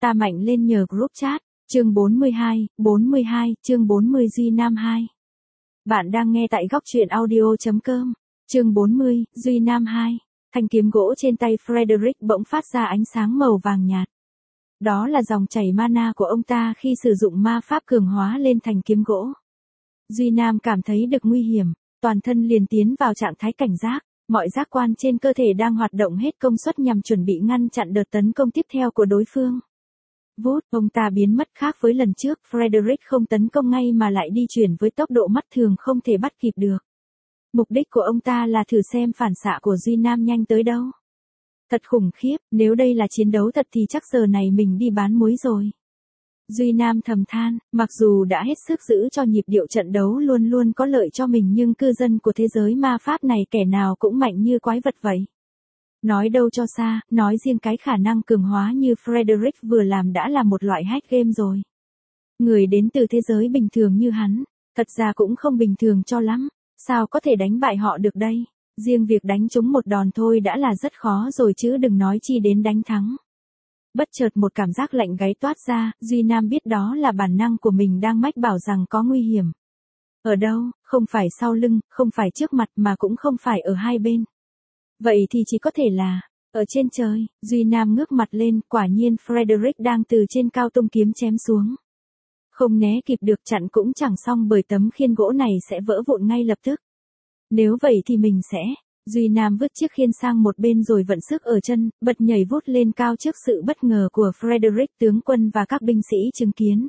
Ta mạnh lên nhờ group chat. Chương 42, chương 40 Duy Nam 2. Bạn đang nghe tại góc truyện audio.com. Chương 40, Duy Nam 2. Thanh kiếm gỗ trên tay Frederick bỗng phát ra ánh sáng màu vàng nhạt. Đó là dòng chảy mana của ông ta khi sử dụng ma pháp cường hóa lên thành kiếm gỗ. Duy Nam cảm thấy được nguy hiểm, toàn thân liền tiến vào trạng thái cảnh giác, mọi giác quan trên cơ thể đang hoạt động hết công suất nhằm chuẩn bị ngăn chặn đợt tấn công tiếp theo của đối phương. Vút, ông ta biến mất khác với lần trước, Frederick không tấn công ngay mà lại di chuyển với tốc độ mắt thường không thể bắt kịp được. Mục đích của ông ta là thử xem phản xạ của Duy Nam nhanh tới đâu. Thật khủng khiếp, nếu đây là chiến đấu thật thì chắc giờ này mình đi bán muối rồi. Duy Nam thầm than, mặc dù đã hết sức giữ cho nhịp điệu trận đấu luôn luôn có lợi cho mình nhưng cư dân của thế giới ma pháp này kẻ nào cũng mạnh như quái vật vậy. Nói đâu cho xa, nói riêng cái khả năng cường hóa như Frederick vừa làm đã là một loại hack game rồi. Người đến từ thế giới bình thường như hắn, thật ra cũng không bình thường cho lắm, sao có thể đánh bại họ được đây? Riêng việc đánh chúng một đòn thôi đã là rất khó rồi chứ đừng nói chi đến đánh thắng. Bất chợt một cảm giác lạnh gáy toát ra, Duy Nam biết đó là bản năng của mình đang mách bảo rằng có nguy hiểm. Ở đâu, không phải sau lưng, không phải trước mặt mà cũng không phải ở hai bên. Vậy thì chỉ có thể là, ở trên trời. Duy Nam ngước mặt lên, quả nhiên Frederick đang từ trên cao tung kiếm chém xuống. Không né kịp được chặn cũng chẳng xong bởi tấm khiên gỗ này sẽ vỡ vụn ngay lập tức. Nếu vậy thì mình sẽ. Duy Nam vứt chiếc khiên sang một bên rồi vận sức ở chân, bật nhảy vút lên cao trước sự bất ngờ của Frederick. Tướng quân và các binh sĩ chứng kiến.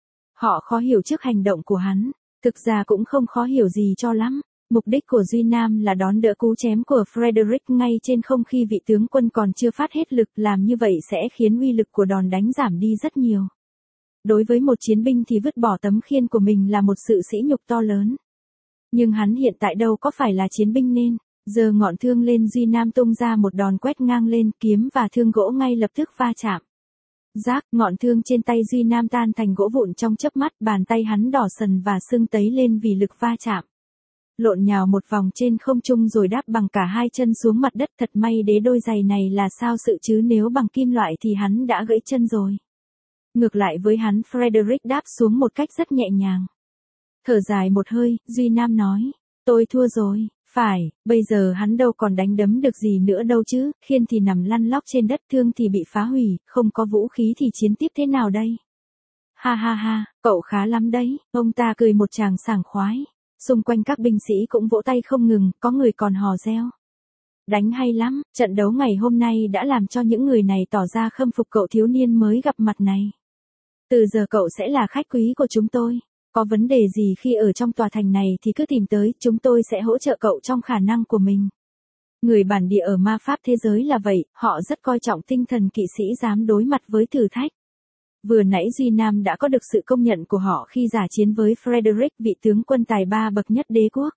Họ khó hiểu trước hành động của hắn, thực ra cũng không khó hiểu gì cho lắm. Mục đích của Duy Nam là đón đỡ cú chém của Frederick ngay trên không khi vị tướng quân còn chưa phát hết lực, làm như vậy sẽ khiến uy lực của đòn đánh giảm đi rất nhiều. Đối với một chiến binh thì vứt bỏ tấm khiên của mình là một sự sỉ nhục to lớn. Nhưng hắn hiện tại đâu có phải là chiến binh nên, giơ ngọn thương lên Duy Nam tung ra một đòn quét ngang lên, kiếm và thương gỗ ngay lập tức va chạm. Rác, ngọn thương trên tay Duy Nam tan thành gỗ vụn trong chớp mắt, bàn tay hắn đỏ sần và sưng tấy lên vì lực va chạm. Lộn nhào một vòng trên không trung rồi đáp bằng cả hai chân xuống mặt đất. Thật may đế đôi giày này là sao sự chứ nếu bằng kim loại thì hắn đã gãy chân rồi. Ngược lại với hắn, Frederick đáp xuống một cách rất nhẹ nhàng. Thở dài một hơi, Duy Nam nói, tôi thua rồi. Phải, bây giờ hắn đâu còn đánh đấm được gì nữa đâu chứ, khiên thì nằm lăn lóc trên đất, thương thì bị phá hủy, không có vũ khí thì chiến tiếp thế nào đây? Ha ha ha, cậu khá lắm đấy, ông ta cười một tràng sảng khoái. Xung quanh các binh sĩ cũng vỗ tay không ngừng, có người còn hò reo. Đánh hay lắm, trận đấu ngày hôm nay đã làm cho những người này tỏ ra khâm phục cậu thiếu niên mới gặp mặt này. Từ giờ cậu sẽ là khách quý của chúng tôi. Có vấn đề gì khi ở trong tòa thành này thì cứ tìm tới, chúng tôi sẽ hỗ trợ cậu trong khả năng của mình. Người bản địa ở ma pháp thế giới là vậy, họ rất coi trọng tinh thần kỵ sĩ dám đối mặt với thử thách. Vừa nãy Duy Nam đã có được sự công nhận của họ khi giả chiến với Frederick, vị tướng quân tài ba bậc nhất đế quốc.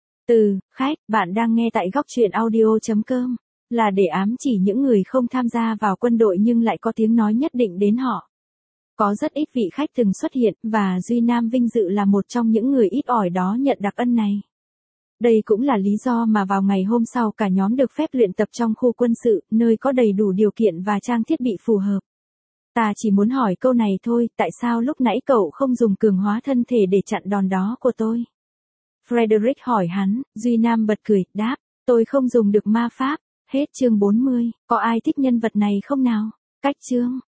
Khách, bạn đang nghe tại góc truyện audio.com, là để ám chỉ những người không tham gia vào quân đội nhưng lại có tiếng nói nhất định đến họ. Có rất ít vị khách từng xuất hiện, và Duy Nam vinh dự là một trong những người ít ỏi đó nhận đặc ân này. Đây cũng là lý do mà vào ngày hôm sau cả nhóm được phép luyện tập trong khu quân sự, nơi có đầy đủ điều kiện và trang thiết bị phù hợp. Ta chỉ muốn hỏi câu này thôi, tại sao lúc nãy cậu không dùng cường hóa thân thể để chặn đòn đó của tôi? Frederick hỏi hắn, Duy Nam bật cười, đáp, tôi không dùng được ma pháp. Hết chương 40, có ai thích nhân vật này không nào? Cách chương.